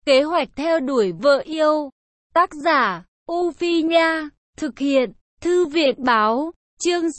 Kế hoạch theo đuổi vợ yêu. Tác giả, U Phi Nha. Thực hiện, Thư viện Báo. Chương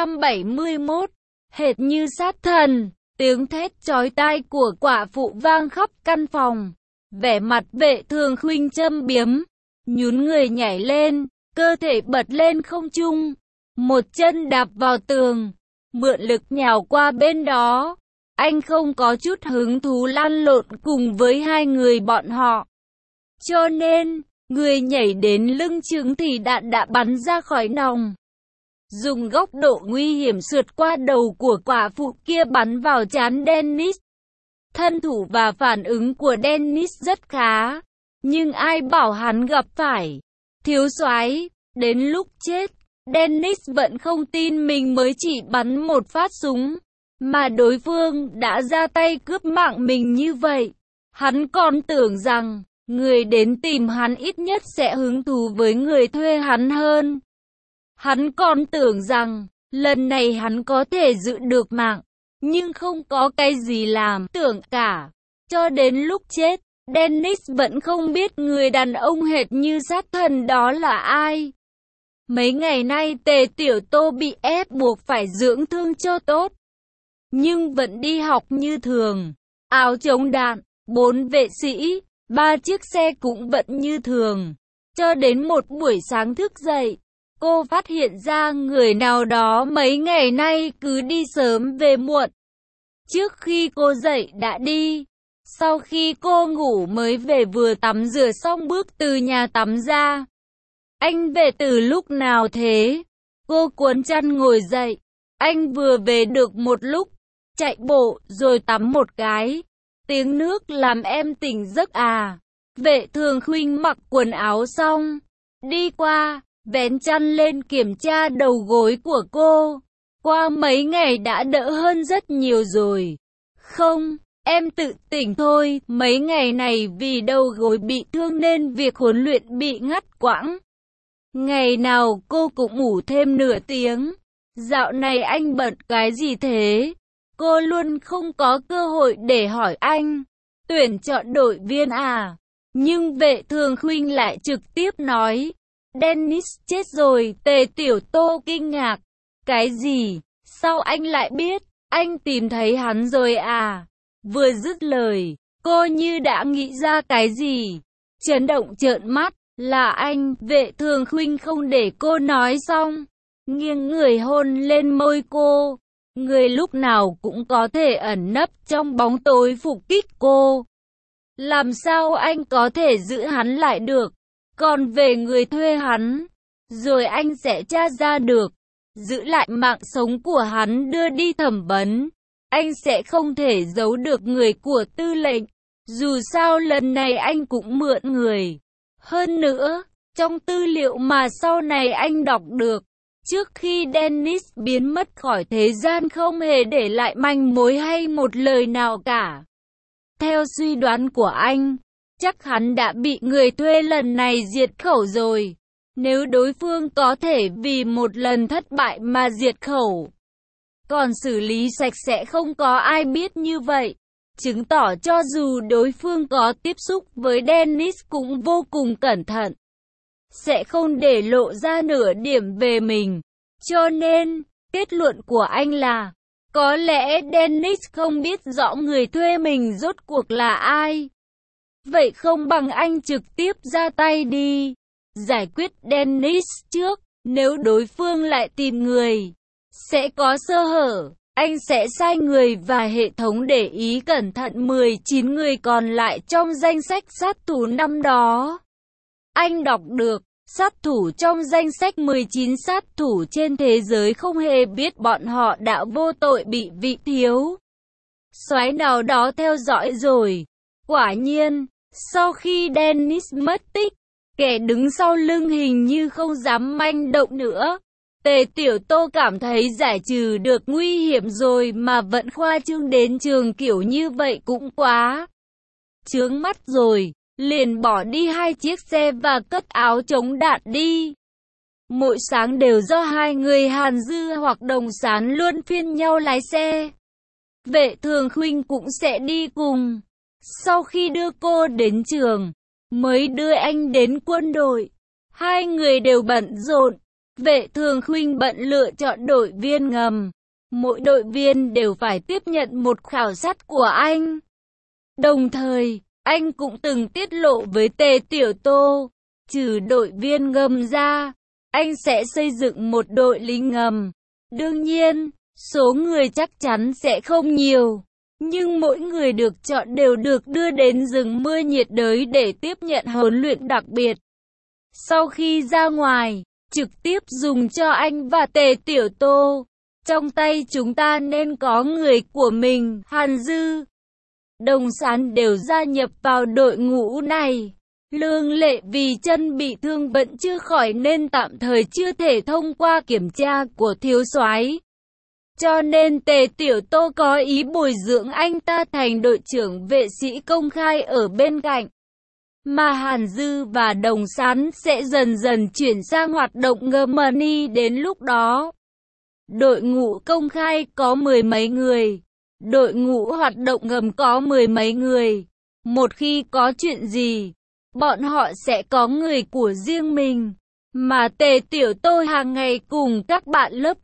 671. Hệt như sát thần. Tiếng thét chói tai của quả phụ vang khắp căn phòng. Vẻ mặt Vệ Thường Khuynh châm biếm, nhún người nhảy lên, cơ thể bật lên không trung, một chân đạp vào tường, mượn lực nhào qua bên đó. Anh không có chút hứng thú lăn lộn cùng với hai người bọn họ. Cho nên, người nhảy đến lưng chừng thì đạn đã bắn ra khỏi nòng. Dùng góc độ nguy hiểm sượt qua đầu của quả phụ kia bắn vào trán Dennis. Thân thủ và phản ứng của Dennis rất khá, nhưng ai bảo hắn gặp phải thiếu soái. Đến lúc chết, Dennis vẫn không tin mình mới chỉ bắn một phát súng, mà đối phương đã ra tay cướp mạng mình như vậy. Hắn còn tưởng rằng, người đến tìm hắn ít nhất sẽ hứng thú với người thuê hắn hơn. Hắn còn tưởng rằng, lần này hắn có thể giữ được mạng, nhưng không có cái gì làm tưởng cả. Cho đến lúc chết, Dennis vẫn không biết người đàn ông hệt như sát thần đó là ai. Mấy ngày nay Tề Tiểu Tô bị ép buộc phải dưỡng thương cho tốt, nhưng vẫn đi học như thường. Áo chống đạn, 4 vệ sĩ, 3 chiếc xe cũng vẫn như thường. Cho đến một buổi sáng thức dậy, cô phát hiện ra người nào đó mấy ngày nay cứ đi sớm về muộn. Trước khi cô dậy đã đi, sau khi cô ngủ mới về, vừa tắm rửa xong bước từ nhà tắm ra. Anh về từ lúc nào thế? Cô cuốn chăn ngồi dậy. Anh vừa về được một lúc, chạy bộ rồi tắm một cái. Tiếng nước làm em tỉnh giấc à? Vệ Thường Khuynh mặc quần áo xong, đi qua, vén chăn lên kiểm tra đầu gối của cô. Qua mấy ngày đã đỡ hơn rất nhiều rồi. Không, em tự tỉnh thôi, mấy ngày này vì đầu gối bị thương nên việc huấn luyện bị ngắt quãng. Ngày nào cô cũng ngủ thêm nửa tiếng. Dạo này anh bận cái gì thế? Cô luôn không có cơ hội để hỏi anh. Tuyển chọn đội viên à? Nhưng Vệ Thường Khuynh lại trực tiếp nói, Dennis chết rồi. Tề Tiểu Tô kinh ngạc. Cái gì? Sao anh lại biết? Anh tìm thấy hắn rồi à? Vừa dứt lời, cô như đã nghĩ ra cái gì. Chấn động trợn mắt. Là anh. Vệ Thường Khuynh không để cô nói xong, nghiêng người hôn lên môi cô. Người lúc nào cũng có thể ẩn nấp trong bóng tối phục kích cô. Làm sao anh có thể giữ hắn lại được? Còn về người thuê hắn, rồi anh sẽ tra ra được. Giữ lại mạng sống của hắn đưa đi thẩm vấn. Anh sẽ không thể giấu được người của tư lệnh. Dù sao lần này anh cũng mượn người. Hơn nữa, trong tư liệu mà sau này anh đọc được, trước khi Dennis biến mất khỏi thế gian không hề để lại manh mối hay một lời nào cả. Theo suy đoán của anh, chắc hắn đã bị người thuê lần này diệt khẩu rồi. Nếu đối phương có thể vì một lần thất bại mà diệt khẩu, còn xử lý sạch sẽ không có ai biết như vậy. Chứng tỏ cho dù đối phương có tiếp xúc với Dennis cũng vô cùng cẩn thận, sẽ không để lộ ra nửa điểm về mình. Cho nên, kết luận của anh là, có lẽ Dennis không biết rõ người thuê mình rốt cuộc là ai. Vậy không bằng anh trực tiếp ra tay đi, giải quyết Dennis trước. Nếu đối phương lại tìm người, sẽ có sơ hở. Anh sẽ sai người và hệ thống để ý cẩn thận 19 người còn lại trong danh sách sát thủ năm đó. Anh đọc được, sát thủ trong danh sách 19 sát thủ trên thế giới không hề biết bọn họ đã vô tội bị vị thiếu soái nào đó theo dõi rồi. Quả nhiên, sau khi Dennis mất tích, kẻ đứng sau lưng hình như không dám manh động nữa. Tề Tiểu Tô cảm thấy giải trừ được nguy hiểm rồi mà vẫn khoa trương đến trường kiểu như vậy cũng quá chướng mắt rồi. Liền bỏ đi 2 chiếc xe và cất áo chống đạn đi. Mỗi sáng đều do hai người Hàn Dư hoặc Đồng Sán luân phiên nhau lái xe. Vệ Thường Khuynh cũng sẽ đi cùng. Sau khi đưa cô đến trường, mới đưa anh đến quân đội. Hai người đều bận rộn. Vệ Thường Khuynh bận lựa chọn đội viên ngầm. Mỗi đội viên đều phải tiếp nhận một khảo sát của anh. Đồng thời, anh cũng từng tiết lộ với Tề Tiểu Tô, trừ đội viên ngầm ra, anh sẽ xây dựng một đội lính ngầm. Đương nhiên, số người chắc chắn sẽ không nhiều, nhưng mỗi người được chọn đều được đưa đến rừng mưa nhiệt đới để tiếp nhận huấn luyện đặc biệt. Sau khi ra ngoài, trực tiếp dùng cho anh và Tề Tiểu Tô. Trong tay chúng ta nên có người của mình. Hàn Dư, Đồng Sán đều gia nhập vào đội ngũ này. Lương Lệ vì chân bị thương vẫn chưa khỏi nên tạm thời chưa thể thông qua kiểm tra của thiếu soái. Cho nên Tề Tiểu Tô có ý bồi dưỡng anh ta thành đội trưởng vệ sĩ công khai ở bên cạnh. Mà Hàn Dư và Đồng Sán sẽ dần dần chuyển sang hoạt động ngầm đến lúc đó. Đội ngũ công khai có mười mấy người, đội ngũ hoạt động ngầm có mười mấy người. Một khi có chuyện gì, bọn họ sẽ có người của riêng mình. Mà Tề Tiểu Tô hàng ngày cùng các bạn lớp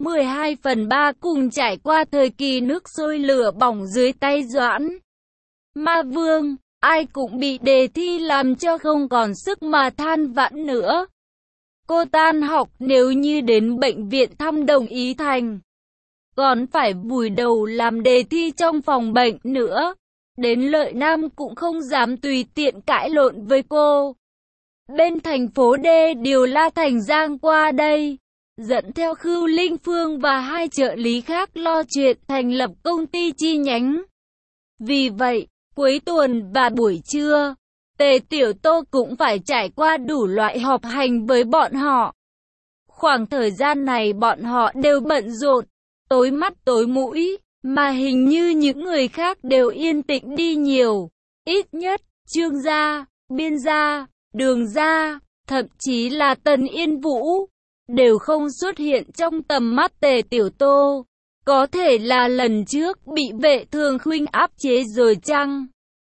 12/3 cùng trải qua thời kỳ nước sôi lửa bỏng dưới tay Doãn Ma Vương, ai cũng bị đề thi làm cho không còn sức mà than vãn nữa. Cô tan học nếu như đến bệnh viện thăm Đồng Ý Thành, còn phải vùi đầu làm đề thi trong phòng bệnh nữa. Đến Lợi Nam cũng không dám tùy tiện cãi lộn với cô. Bên thành phố D điều La Thành Giang qua đây, dẫn theo Khưu Linh Phương và hai trợ lý khác lo chuyện thành lập công ty chi nhánh. Vì vậy, cuối tuần và buổi trưa, Tề Tiểu Tô cũng phải trải qua đủ loại họp hành với bọn họ. Khoảng thời gian này bọn họ đều bận rộn, tối mắt tối mũi, mà hình như những người khác đều yên tĩnh đi nhiều. Ít nhất, Trương gia, Biên gia, Đường gia, thậm chí là Tần Yên Vũ, đều không xuất hiện trong tầm mắt Tề Tiểu Tô. Có thể là lần trước bị Vệ Thường Khuynh áp chế rồi chăng?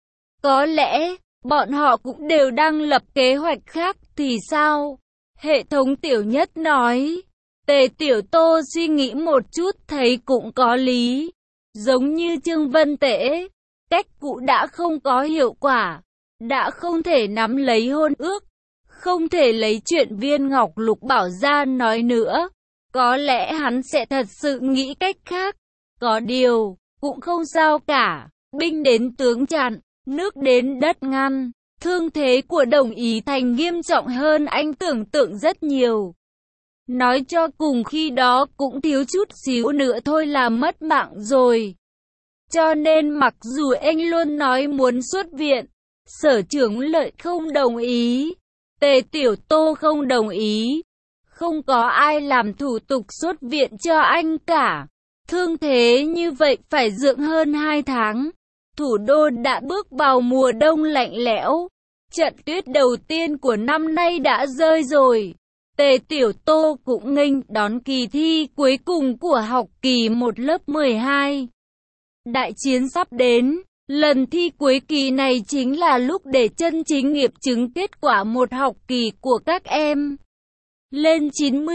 Có lẽ, bọn họ cũng đều đang lập kế hoạch khác thì sao? Hệ thống Tiểu Nhất nói. Tề Tiểu Tô suy nghĩ một chút thấy cũng có lý. Giống như Trương Vân Tễ, cách cũ đã không có hiệu quả, đã không thể nắm lấy hôn ước, không thể lấy chuyện Viên Ngọc Lục Bảo ra nói nữa. Có lẽ hắn sẽ thật sự nghĩ cách khác. Có điều, cũng không sao cả, binh đến tướng chặn, nước đến đất ngăn. Thương thế của Đồng Ý Thành nghiêm trọng hơn anh tưởng tượng rất nhiều. Nói cho cùng khi đó cũng thiếu chút xíu nữa thôi là mất mạng rồi. Cho nên mặc dù anh luôn nói muốn xuất viện, Sở Trưởng Lợi không đồng ý, Tề Tiểu Tô không đồng ý. Không có ai làm thủ tục xuất viện cho anh cả. Thương thế như vậy phải dưỡng hơn 2 tháng. Thủ đô đã bước vào mùa đông lạnh lẽo. Trận tuyết đầu tiên của năm nay đã rơi rồi. Tề Tiểu Tô cũng nghênh đón kỳ thi cuối cùng của học kỳ 1 lớp 12. Đại chiến sắp đến. Lần thi cuối kỳ này chính là lúc để chân chính nghiệm chứng kết quả một học kỳ của các em. Lên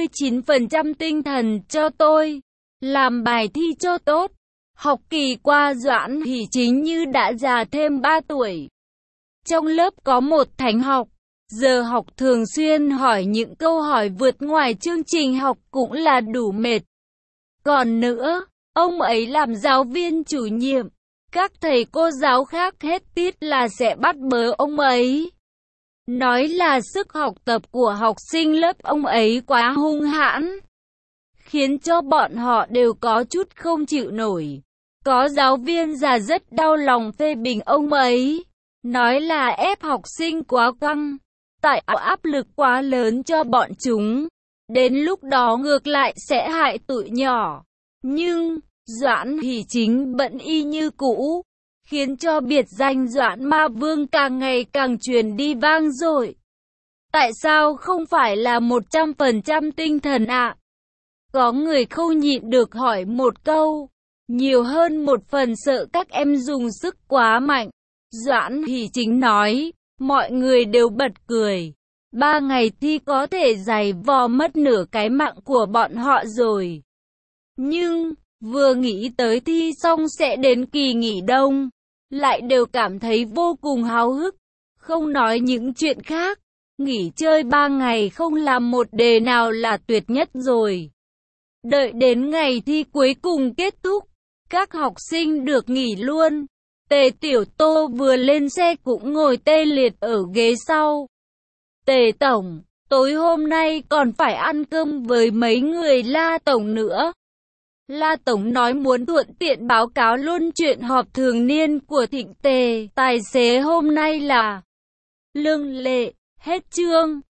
99% tinh thần cho tôi. Làm bài thi cho tốt. Học kỳ qua Doãn thì chính như đã già thêm 3 tuổi. Trong lớp có một thánh học. Giờ học thường xuyên hỏi những câu hỏi vượt ngoài chương trình học cũng là đủ mệt. Còn nữa, ông ấy làm giáo viên chủ nhiệm. Các thầy cô giáo khác hết tiết là sẽ bắt bớ ông ấy. Nói là sức học tập của học sinh lớp ông ấy quá hung hãn, khiến cho bọn họ đều có chút không chịu nổi. Có giáo viên già rất đau lòng phê bình ông ấy, nói là ép học sinh quá căng, tạo áp lực quá lớn cho bọn chúng. Đến lúc đó ngược lại sẽ hại tụi nhỏ. Nhưng Doãn thì chính vẫn y như cũ, khiến cho biệt danh Doãn Ma Vương càng ngày càng truyền đi vang dội. Tại sao không phải là 100% tinh thần ạ? Có người không nhịn được hỏi một câu, nhiều hơn một phần sợ các em dùng sức quá mạnh. Doãn Hỷ Chính nói, mọi người đều bật cười. 3 ngày thi có thể giày vò mất nửa cái mạng của bọn họ rồi. Nhưng, vừa nghĩ tới thi xong sẽ đến kỳ nghỉ đông, lại đều cảm thấy vô cùng háo hức. Không nói những chuyện khác, nghỉ chơi 3 ngày không làm một đề nào là tuyệt nhất rồi. Đợi đến ngày thi cuối cùng kết thúc, các học sinh được nghỉ luôn. Tề Tiểu Tô vừa lên xe cũng ngồi tê liệt ở ghế sau. Tề Tổng, tối hôm nay còn phải ăn cơm với mấy người La Tổng nữa. La Tổng nói muốn thuận tiện báo cáo luôn chuyện họp thường niên của Thịnh Tề. Tài xế hôm nay là Lương Lệ. Hết chương.